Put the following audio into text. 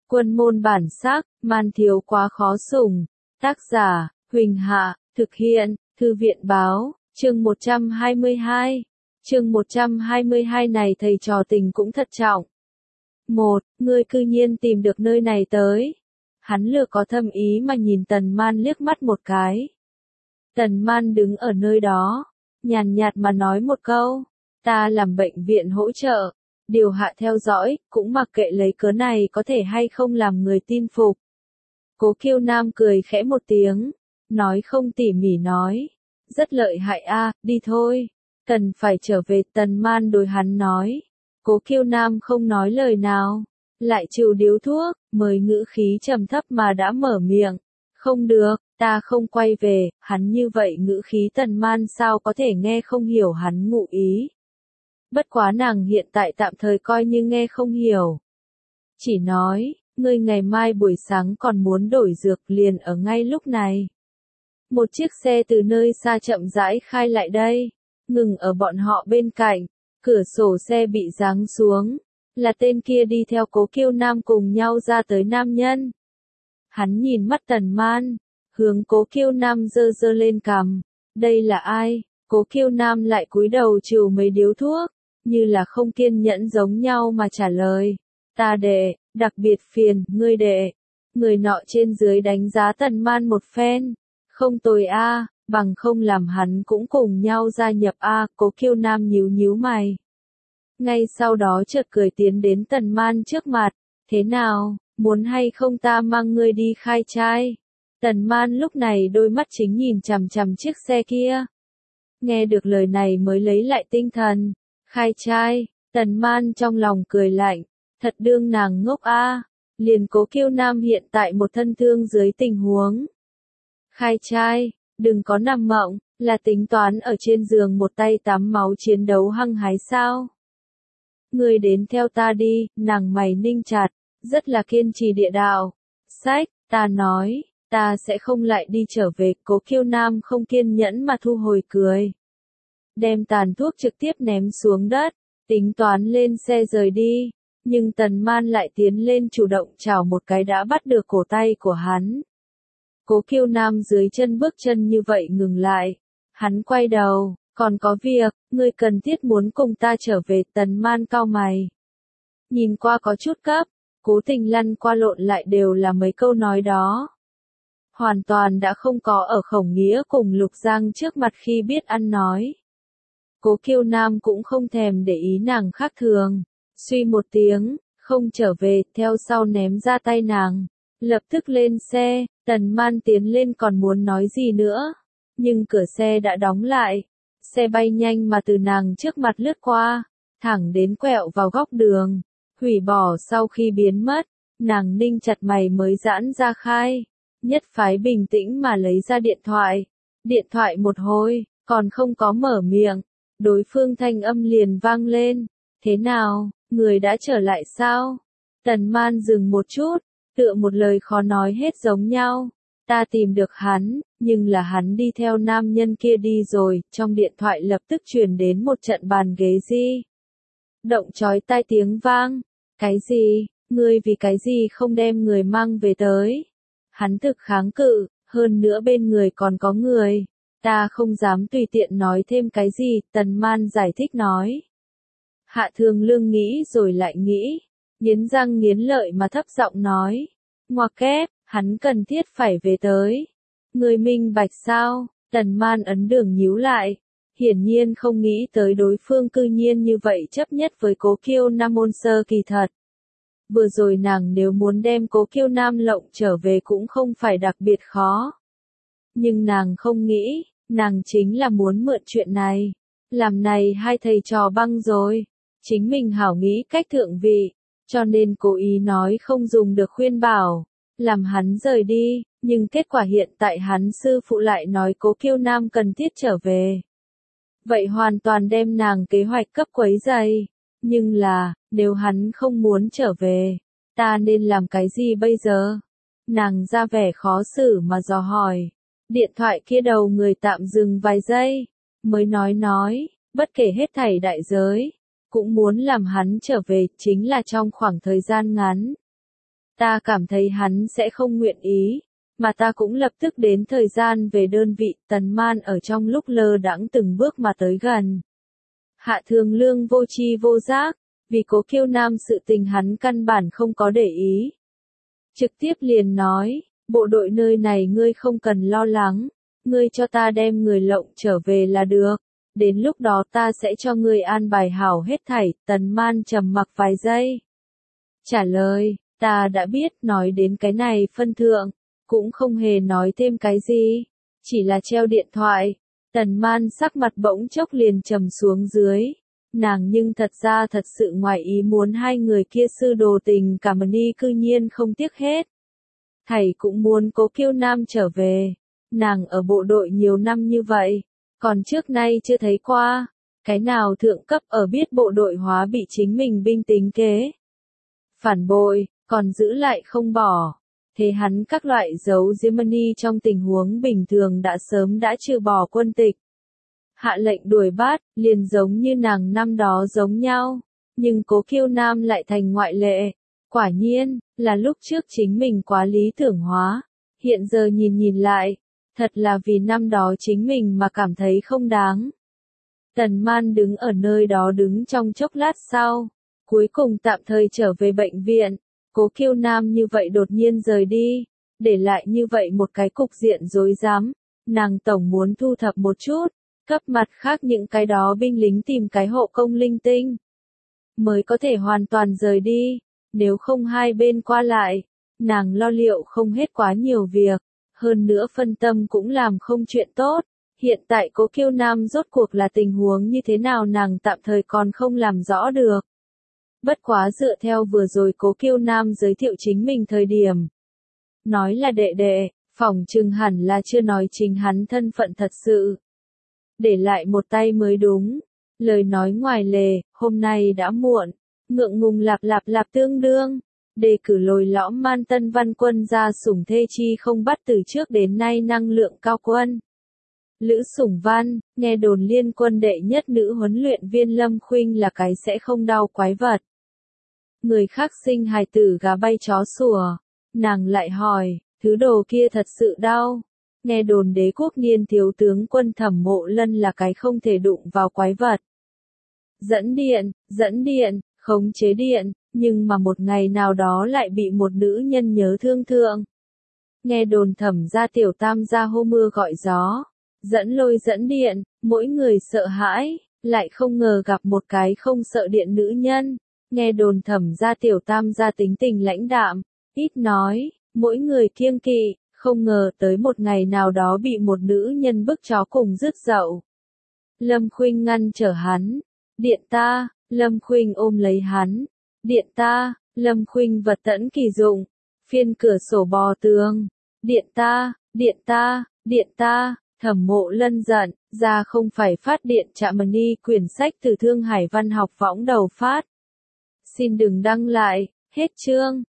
Quân môn bản sắc, man thiếu quá khó sủng. Tác giả, Huỳnh Hạ, thực hiện, Thư viện báo, chương 122. Chương 122 này thầy trò tình cũng thật trọng. Ngươi cư nhiên tìm được nơi này tới. Hắn lừa có thâm ý mà nhìn Tần Man liếc mắt một cái. Tần Man đứng ở nơi đó, nhàn nhạt mà nói một câu, ta làm bệnh viện hỗ trợ, điều hạ theo dõi, cũng mặc kệ lấy cớ này có thể hay không làm người tin phục. Cố Kiêu Nam cười khẽ một tiếng, nói không tỉ mỉ nói, rất lợi hại a, đi thôi, cần phải trở về. Tần Man đối hắn nói. Cố Kiêu Nam không nói lời nào, lại chịu điếu thuốc, mời ngữ khí trầm thấp mà đã mở miệng. Không được, ta không quay về. Hắn như vậy ngữ khí Tần Man sao có thể nghe không hiểu hắn ngụ ý. Bất quá nàng hiện tại tạm thời coi như nghe không hiểu. Chỉ nói, ngươi ngày mai buổi sáng còn muốn đổi dược liền ở ngay lúc này. Một chiếc xe từ nơi xa chậm rãi khai lại đây, ngừng ở bọn họ bên cạnh, cửa sổ xe bị giáng xuống, là tên kia đi theo Cố Kiêu Nam cùng nhau ra tới nam nhân. Hắn nhìn mắt Tần Man, hướng Cố Kiêu Nam giơ giơ lên cằm, đây là ai? Cố Kiêu Nam lại cúi đầu chịu mấy điếu thuốc, như là không kiên nhẫn giống nhau mà trả lời, ta đệ, đặc biệt phiền, ngươi đệ. Người nọ trên dưới đánh giá Tần Man một phen, không tồi a, bằng không làm hắn cũng cùng nhau gia nhập a. Cố Kiêu Nam nhíu nhíu mày. Ngay sau đó chợt cười tiến đến Tần Man trước mặt, thế nào, muốn hay không ta mang ngươi đi khai trai? Tần Man lúc này đôi mắt chính nhìn chằm chằm chiếc xe kia. Nghe được lời này mới lấy lại tinh thần. Khai trai, Tần Man trong lòng cười lạnh, thật đương nàng ngốc a, liền Cố Kiêu Nam hiện tại một thân thương dưới tình huống. Khai trai, đừng có nằm mộng, là tính toán ở trên giường một tay tắm máu chiến đấu hăng hái sao? Ngươi đến theo ta đi, nàng mày ninh chặt, rất là kiên trì địa đạo. Sách, ta nói, ta sẽ không lại đi trở về. Cố Kiêu Nam không kiên nhẫn mà thu hồi cười. Đem tàn thuốc trực tiếp ném xuống đất, tính toán lên xe rời đi. Nhưng Tần Man lại tiến lên chủ động chảo một cái đã bắt được cổ tay của hắn. Cố Kiêu Nam dưới chân bước chân như vậy ngừng lại. Hắn quay đầu, còn có việc, ngươi cần thiết muốn cùng ta trở về. Tần Man cau mày. Nhìn qua có chút cấp, cố tình lăn qua lộn lại đều là mấy câu nói đó. Hoàn toàn đã không có ở Khổng Nghĩa cùng Lục Giang trước mặt khi biết ăn nói. Cố Kiêu Nam cũng không thèm để ý nàng khác thường. Suy một tiếng, không trở về, theo sau ném ra tay nàng. Lập tức lên xe, Tần Man tiến lên còn muốn nói gì nữa. Nhưng cửa xe đã đóng lại. Xe bay nhanh mà từ nàng trước mặt lướt qua, thẳng đến quẹo vào góc đường. Hủy bỏ sau khi biến mất, nàng ninh chặt mày mới giãn ra khai. Nhất phái bình tĩnh mà lấy ra điện thoại. Điện thoại một hồi, còn không có mở miệng. Đối phương thanh âm liền vang lên. Thế nào, người đã trở lại sao? Tần Man dừng một chút, tựa một lời khó nói hết giống nhau. Ta tìm được hắn, nhưng là hắn đi theo nam nhân kia đi rồi. Trong điện thoại lập tức truyền đến một trận bàn ghế di động chói tai tiếng vang. Cái gì? Ngươi vì cái gì không đem người mang về tới? Hắn thực kháng cự, hơn nữa bên người còn có người. Ta không dám tùy tiện nói thêm cái gì. Tần Man giải thích nói. Hạ Thường Lương nghĩ rồi lại nghĩ, nghiến răng nghiến lợi mà thấp giọng nói. Ngoặc kép, hắn cần thiết phải về tới. Người minh bạch sao? Tần Man ấn đường nhíu lại. Hiển nhiên không nghĩ tới đối phương cư nhiên như vậy chấp nhất với Cố Kiêu Nam môn sơ kỳ thật. Vừa rồi nàng nếu muốn đem Cố Kiêu Nam lộng trở về cũng không phải đặc biệt khó. Nhưng nàng không nghĩ, nàng chính là muốn mượn chuyện này. Làm này hai thầy trò băng rồi. Chính mình hảo nghĩ cách thượng vị, cho nên cố ý nói không dùng được khuyên bảo, làm hắn rời đi, nhưng kết quả hiện tại hắn sư phụ lại nói Cố Kiêu Nam cần thiết trở về. Vậy hoàn toàn đem nàng kế hoạch cấp quấy rầy, nhưng là, nếu hắn không muốn trở về, ta nên làm cái gì bây giờ? Nàng ra vẻ khó xử mà dò hỏi. Điện thoại kia đầu người tạm dừng vài giây, mới nói, bất kể hết thảy đại giới. Cũng muốn làm hắn trở về, chính là trong khoảng thời gian ngắn. Ta cảm thấy hắn sẽ không nguyện ý, mà ta cũng lập tức đến thời gian về đơn vị. Tần Man ở trong lúc lơ đãng từng bước mà tới gần. Hạ Thường Lương vô tri vô giác, vì Cố Kiêu Nam sự tình hắn căn bản không có để ý. Trực tiếp liền nói, bộ đội nơi này ngươi không cần lo lắng, ngươi cho ta đem người lộng trở về là được, đến lúc đó ta sẽ cho ngươi an bài hảo hết thảy. Tần Man trầm mặc vài giây. Trả lời, ta đã biết. Nói đến cái này phân thượng, cũng không hề nói thêm cái gì, chỉ là treo điện thoại. Tần Man sắc mặt bỗng chốc liền trầm xuống dưới. Nàng nhưng thật ra thật sự ngoài ý muốn hai người kia sư đồ tình cảm ni cư nhiên không tiếc hết. Thầy cũng muốn Cố Kiêu Nam trở về. Nàng ở bộ đội nhiều năm như vậy, còn trước nay chưa thấy qua cái nào thượng cấp ở biết bộ đội hóa bị chính mình binh tính kế. Phản bội, còn giữ lại không bỏ. Thế hắn các loại dấu Gemini trong tình huống bình thường đã sớm đã trừ bỏ quân tịch. Hạ lệnh đuổi bắt, liền giống như nàng năm đó giống nhau. Nhưng Cố Kiêu Nam lại thành ngoại lệ. Quả nhiên, là lúc trước chính mình quá lý tưởng hóa. Hiện giờ nhìn lại, thật là vì năm đó chính mình mà cảm thấy không đáng. Tần Man đứng ở nơi đó đứng trong chốc lát sau. Cuối cùng tạm thời trở về bệnh viện. Cố Kiêu Nam như vậy đột nhiên rời đi, để lại như vậy một cái cục diện rối rắm. Nàng tổng muốn thu thập một chút, cấp mặt khác những cái đó binh lính tìm cái hộ công linh tinh, mới có thể hoàn toàn rời đi. Nếu không hai bên qua lại, nàng lo liệu không hết quá nhiều việc, hơn nữa phân tâm cũng làm không chuyện tốt. Hiện tại Cố Kiêu Nam rốt cuộc là tình huống như thế nào nàng tạm thời còn không làm rõ được. Bất quá dựa theo vừa rồi Cố Kiêu Nam giới thiệu chính mình thời điểm, nói là đệ đệ, phỏng chừng hẳn là chưa nói chính hắn thân phận thật sự. Để lại một tay mới đúng. Lời nói ngoài lề, hôm nay đã muộn, ngượng ngùng lạp tương đương. Đề cử lồi lõm man Tân Văn Quân ra sủng thê chi không bắt từ trước đến nay năng lượng cao quân. Lữ Sủng Văn, nghe đồn liên quân đệ nhất nữ huấn luyện viên Lâm Khuynh là cái sẽ không đau quái vật. Người khác sinh hài tử gà bay chó sủa, nàng lại hỏi, thứ đồ kia thật sự đau. Nghe đồn đế quốc niên thiếu tướng quân Thẩm Mộ Lân là cái không thể đụng vào quái vật. Dẫn điện, khống chế điện, nhưng mà một ngày nào đó lại bị một nữ nhân nhớ thương thượng. Nghe đồn Thẩm gia tiểu tam gia hô mưa gọi gió, dẫn lôi dẫn điện, mỗi người sợ hãi, lại không ngờ gặp một cái không sợ điện nữ nhân. Nghe đồn Thẩm gia tiểu tam gia tính tình lãnh đạm, ít nói, mỗi người kiêng kỵ, không ngờ tới một ngày nào đó bị một nữ nhân bức chó cùng rứt dậu. Lâm Khuynh ngăn trở hắn, điện ta. Lâm Khuynh ôm lấy hắn, điện ta. Lâm Khuynh vật tẫn kỳ dụng, phiên cửa sổ bò tường, điện ta. Thẩm Mộ Lân giận, ra không phải phát điện Trạm Ni quyển sách từ Thương Hải Văn học võng đầu phát. Xin đừng đăng lại, hết chương.